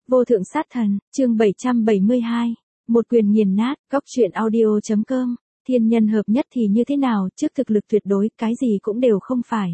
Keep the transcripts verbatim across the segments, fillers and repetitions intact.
Vô thượng sát thần, chương bảy trăm bảy mươi hai. Một quyền nghiền nát, góc truyện audio chấm com. Thiên nhân hợp nhất thì như thế nào, trước thực lực tuyệt đối, cái gì cũng đều không phải.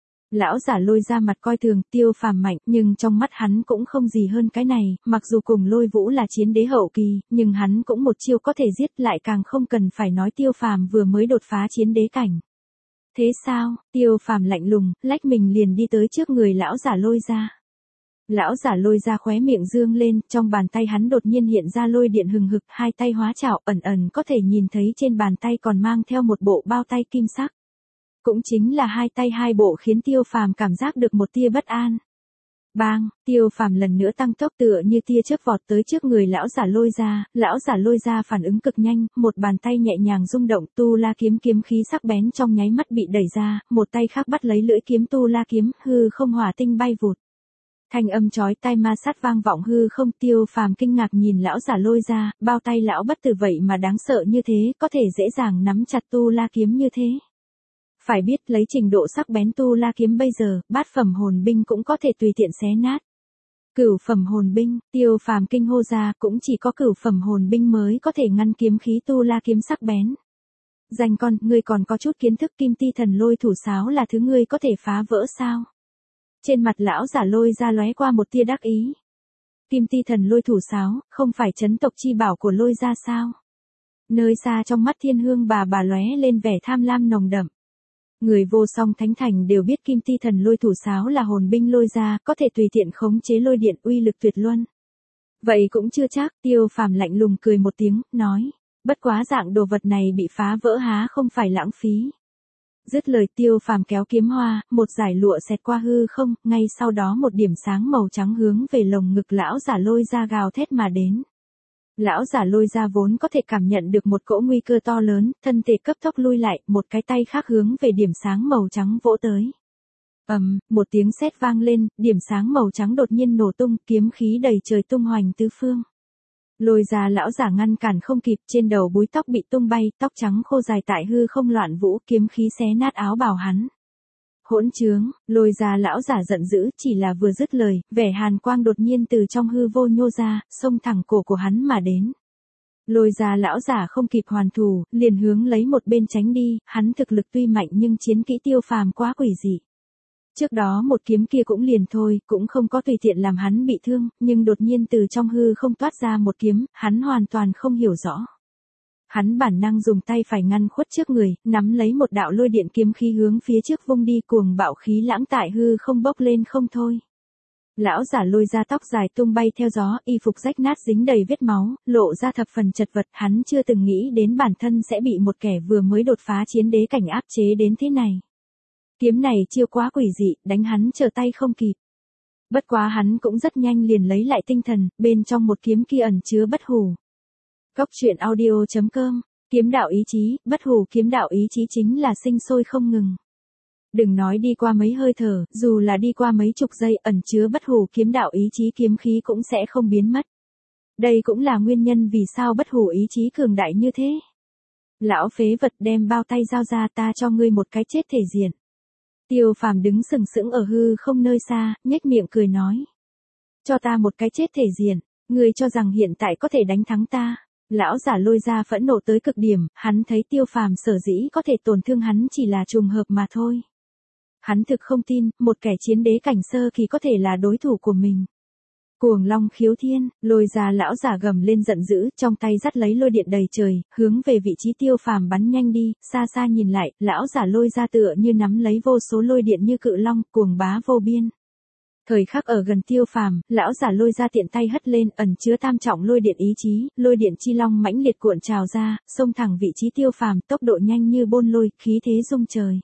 Lão giả Lôi ra mặt coi thường, Tiêu Phàm mạnh, nhưng trong mắt hắn cũng không gì hơn cái này, mặc dù cùng Lôi Vũ là chiến đế hậu kỳ, nhưng hắn cũng một chiêu có thể giết, lại càng không cần phải nói Tiêu Phàm vừa mới đột phá chiến đế cảnh. Thế sao? Tiêu Phàm lạnh lùng, lách mình liền đi tới trước người lão giả Lôi ra. Lão giả Lôi ra khóe miệng dương lên, trong bàn tay hắn đột nhiên hiện ra lôi điện hừng hực, hai tay hóa chảo, ẩn ẩn có thể nhìn thấy trên bàn tay còn mang theo một bộ bao tay kim sắc. Cũng chính là hai tay hai bộ khiến Tiêu Phàm cảm giác được một tia bất an. Bang, Tiêu Phàm lần nữa tăng tốc tựa như tia chớp vọt tới trước người lão giả Lôi ra, lão giả Lôi ra phản ứng cực nhanh, một bàn tay nhẹ nhàng rung động, tu la kiếm kiếm khí sắc bén trong nháy mắt bị đẩy ra, một tay khác bắt lấy lưỡi kiếm tu la kiếm, hư không hỏa tinh bay vụt. Thanh âm chói tai ma sát vang vọng hư không. Tiêu Phàm kinh ngạc nhìn lão giả Lôi ra, bao tay lão bất tử vậy mà đáng sợ như thế, có thể dễ dàng nắm chặt tu la kiếm như thế. Phải biết lấy trình độ sắc bén tu la kiếm bây giờ, bát phẩm hồn binh cũng có thể tùy tiện xé nát. Cửu phẩm hồn binh, Tiêu Phàm kinh hô ra, cũng chỉ có cửu phẩm hồn binh mới có thể ngăn kiếm khí tu la kiếm sắc bén. Danh con, ngươi còn có chút kiến thức, kim ti thần lôi thủ sáo là thứ ngươi có thể phá vỡ sao? Trên mặt lão giả Lôi ra lóe qua một tia đắc ý. Kim ti thần lôi thủ sáo, không phải chấn tộc chi bảo của Lôi ra sao? Nơi xa trong mắt Thiên Hương bà bà lóe lên vẻ tham lam nồng đậm. Người vô song thánh thành đều biết kim ti thần lôi thủ sáo là hồn binh Lôi ra, có thể tùy tiện khống chế lôi điện, uy lực tuyệt luân. Vậy cũng chưa chắc. Tiêu Phàm lạnh lùng cười một tiếng, nói, bất quá dạng đồ vật này bị phá vỡ há không phải lãng phí. Dứt lời Tiêu Phàm kéo kiếm hoa, một dải lụa xẹt qua hư không, ngay sau đó một điểm sáng màu trắng hướng về lồng ngực lão giả Lôi ra gào thét mà đến. Lão giả Lôi ra vốn có thể cảm nhận được một cỗ nguy cơ to lớn, thân thể cấp tốc lui lại, một cái tay khác hướng về điểm sáng màu trắng vỗ tới. Ầm, um, một tiếng sét vang lên, điểm sáng màu trắng đột nhiên nổ tung, kiếm khí đầy trời tung hoành tứ phương. Lôi ra lão giả ngăn cản không kịp, trên đầu búi tóc bị tung bay, tóc trắng khô dài tại hư không loạn vũ, kiếm khí xé nát áo bào hắn. Hỗn trướng, Lôi ra lão giả giận dữ, chỉ là vừa dứt lời, vẻ hàn quang đột nhiên từ trong hư vô nhô ra, xông thẳng cổ của hắn mà đến. Lôi ra lão giả không kịp hoàn thủ, liền hướng lấy một bên tránh đi, hắn thực lực tuy mạnh nhưng chiến kỹ Tiêu Phàm quá quỷ dị. Trước đó một kiếm kia cũng liền thôi, cũng không có tùy tiện làm hắn bị thương, nhưng đột nhiên từ trong hư không toát ra một kiếm, hắn hoàn toàn không hiểu rõ. Hắn bản năng dùng tay phải ngăn khuất trước người, nắm lấy một đạo lôi điện kiếm khí hướng phía trước vung đi, cuồng bạo khí lãng tại hư không bốc lên không thôi. Lão giả Lôi ra tóc dài tung bay theo gió, y phục rách nát dính đầy vết máu, lộ ra thập phần chật vật, hắn chưa từng nghĩ đến bản thân sẽ bị một kẻ vừa mới đột phá chiến đế cảnh áp chế đến thế này. Kiếm này chiêu quá quỷ dị, đánh hắn trở tay không kịp. Bất quá hắn cũng rất nhanh liền lấy lại tinh thần, bên trong một kiếm kia ẩn chứa bất hủ. Góc truyện audio chấm com, kiếm đạo ý chí, bất hủ kiếm đạo ý chí chính là sinh sôi không ngừng. Đừng nói đi qua mấy hơi thở, dù là đi qua mấy chục giây, ẩn chứa bất hủ kiếm đạo ý chí kiếm khí cũng sẽ không biến mất. Đây cũng là nguyên nhân vì sao bất hủ ý chí cường đại như thế. Lão phế vật, đem bao tay giao ra, ta cho ngươi một cái chết thể diện. Tiêu Phàm đứng sừng sững ở hư không nơi xa, nhếch miệng cười nói. Cho ta một cái chết thể diện, ngươi cho rằng hiện tại có thể đánh thắng ta. Lão giả Lôi ra phẫn nộ tới cực điểm, hắn thấy Tiêu Phàm sở dĩ có thể tổn thương hắn chỉ là trùng hợp mà thôi. Hắn thực không tin, một kẻ chiến đế cảnh sơ kỳ có thể là đối thủ của mình. Cuồng long khiếu thiên, Lôi ra lão giả gầm lên giận dữ, trong tay dắt lấy lôi điện đầy trời, hướng về vị trí Tiêu Phàm bắn nhanh đi, xa xa nhìn lại, lão giả Lôi ra tựa như nắm lấy vô số lôi điện như cự long, cuồng bá vô biên. Thời khắc ở gần Tiêu Phàm, lão giả Lôi ra tiện tay hất lên, ẩn chứa tam trọng lôi điện ý chí, lôi điện chi long mãnh liệt cuộn trào ra, xông thẳng vị trí Tiêu Phàm, tốc độ nhanh như bôn lôi, khí thế rung trời.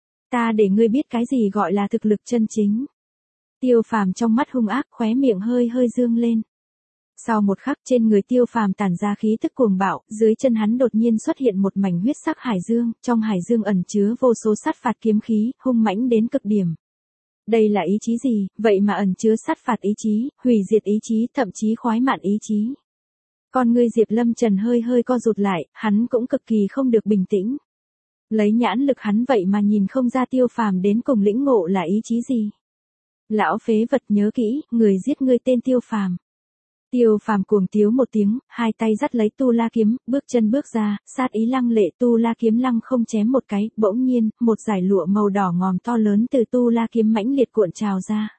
Ta để ngươi biết cái gì gọi là thực lực chân chính. Tiêu Phàm trong mắt hung ác, khóe miệng hơi hơi dương lên. Sau một khắc, trên người Tiêu Phàm tản ra khí tức cuồng bạo, dưới chân hắn đột nhiên xuất hiện một mảnh huyết sắc hải dương, trong hải dương ẩn chứa vô số sát phạt kiếm khí, hung mãnh đến cực điểm. Đây là ý chí gì, vậy mà ẩn chứa sát phạt ý chí, hủy diệt ý chí, thậm chí khoái mạn ý chí. Con ngươi Diệp Lâm Trần hơi hơi co rụt lại, hắn cũng cực kỳ không được bình tĩnh. Lấy nhãn lực hắn vậy mà nhìn không ra Tiêu Phàm đến cùng lĩnh ngộ là ý chí gì. Lão phế vật, nhớ kỹ, người giết ngươi tên Tiêu Phàm. Tiêu Phàm cuồng tiếu một tiếng, hai tay dắt lấy tu la kiếm, bước chân bước ra, sát ý lăng lệ, tu la kiếm lăng không chém một cái, bỗng nhiên, một dải lụa màu đỏ ngòm to lớn từ tu la kiếm mãnh liệt cuộn trào ra.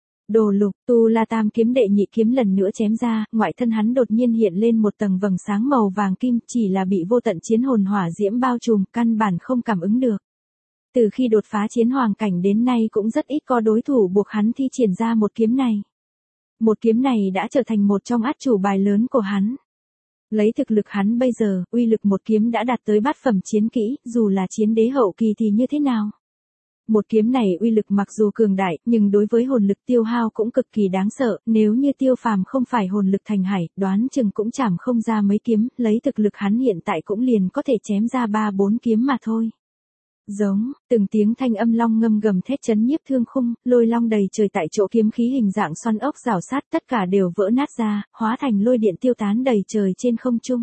Đồ lục, tu la tam kiếm đệ nhị kiếm lần nữa chém ra, ngoại thân hắn đột nhiên hiện lên một tầng vầng sáng màu vàng kim, chỉ là bị vô tận chiến hồn hỏa diễm bao trùm, căn bản không cảm ứng được. Từ khi đột phá chiến hoàng cảnh đến nay cũng rất ít có đối thủ buộc hắn thi triển ra một kiếm này. Một kiếm này đã trở thành một trong át chủ bài lớn của hắn. Lấy thực lực hắn bây giờ, uy lực một kiếm đã đạt tới bát phẩm chiến kỹ, dù là chiến đế hậu kỳ thì như thế nào? Một kiếm này uy lực mặc dù cường đại, nhưng đối với hồn lực tiêu hao cũng cực kỳ đáng sợ, nếu như Tiêu Phàm không phải hồn lực thành hải, đoán chừng cũng chảm không ra mấy kiếm, lấy thực lực hắn hiện tại cũng liền có thể chém ra ba bốn kiếm mà thôi. Giống, từng tiếng thanh âm long ngâm gầm thét chấn nhiếp thương khung, lôi long đầy trời tại chỗ, kiếm khí hình dạng xoắn ốc rào sát, tất cả đều vỡ nát ra, hóa thành lôi điện tiêu tán đầy trời trên không trung.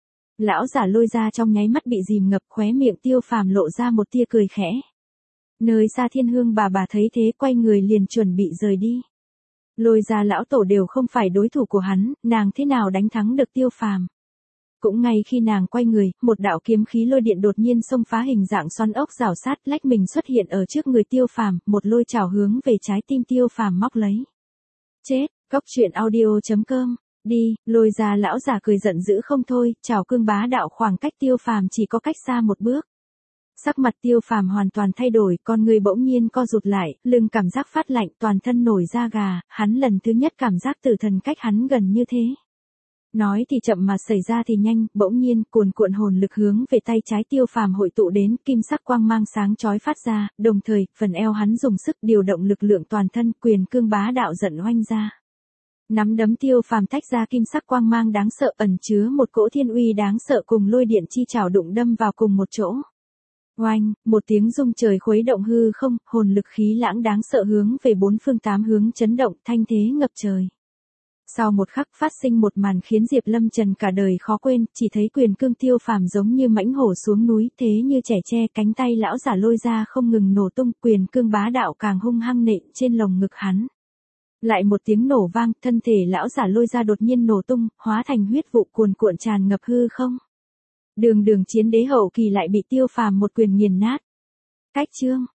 Lão giả Lôi Gia trong nháy mắt bị dìm ngập, khóe miệng Tiêu Phàm lộ ra một tia cười khẽ. Nơi xa Thiên Hương bà bà thấy thế quay người liền chuẩn bị rời đi. Lôi Gia lão tổ đều không phải đối thủ của hắn, nàng thế nào đánh thắng được Tiêu Phàm? Cũng ngay khi nàng quay người, một đạo kiếm khí lôi điện đột nhiên xông phá hình dạng xoắn ốc rào sát, lách mình xuất hiện ở trước người Tiêu Phàm, một lôi chảo hướng về trái tim Tiêu Phàm móc lấy. Chết, cốc truyện audio chấm com, đi, Lôi Gia lão giả cười giận dữ không thôi, chảo cương bá đạo khoảng cách Tiêu Phàm chỉ có cách xa một bước. Sắc mặt Tiêu Phàm hoàn toàn thay đổi, con người bỗng nhiên co rụt lại, lưng cảm giác phát lạnh, toàn thân nổi da gà, hắn lần thứ nhất cảm giác tử thần cách hắn gần như thế. Nói thì chậm mà xảy ra thì nhanh, bỗng nhiên, cuồn cuộn hồn lực hướng về tay trái Tiêu Phàm hội tụ đến, kim sắc quang mang sáng chói phát ra, đồng thời, phần eo hắn dùng sức điều động lực lượng toàn thân, quyền cương bá đạo giận oanh ra. Nắm đấm Tiêu Phàm tách ra kim sắc quang mang đáng sợ, ẩn chứa một cỗ thiên uy đáng sợ cùng lôi điện chi chảo đụng đâm vào cùng một chỗ. Oanh, một tiếng rung trời khuấy động hư không, hồn lực khí lãng đáng sợ hướng về bốn phương tám hướng chấn động, thanh thế ngập trời. Sau một khắc phát sinh một màn khiến Diệp Lâm Trần cả đời khó quên, chỉ thấy quyền cương Tiêu Phàm giống như mãnh hổ xuống núi, thế như trẻ tre, cánh tay lão giả Lôi Ra không ngừng nổ tung, quyền cương bá đạo càng hung hăng nện trên lồng ngực hắn. Lại một tiếng nổ vang, thân thể lão giả Lôi Ra đột nhiên nổ tung, hóa thành huyết vụ cuồn cuộn tràn ngập hư không. Đường đường chiến đế hậu kỳ lại bị Tiêu Phàm một quyền nghiền nát. Cách chương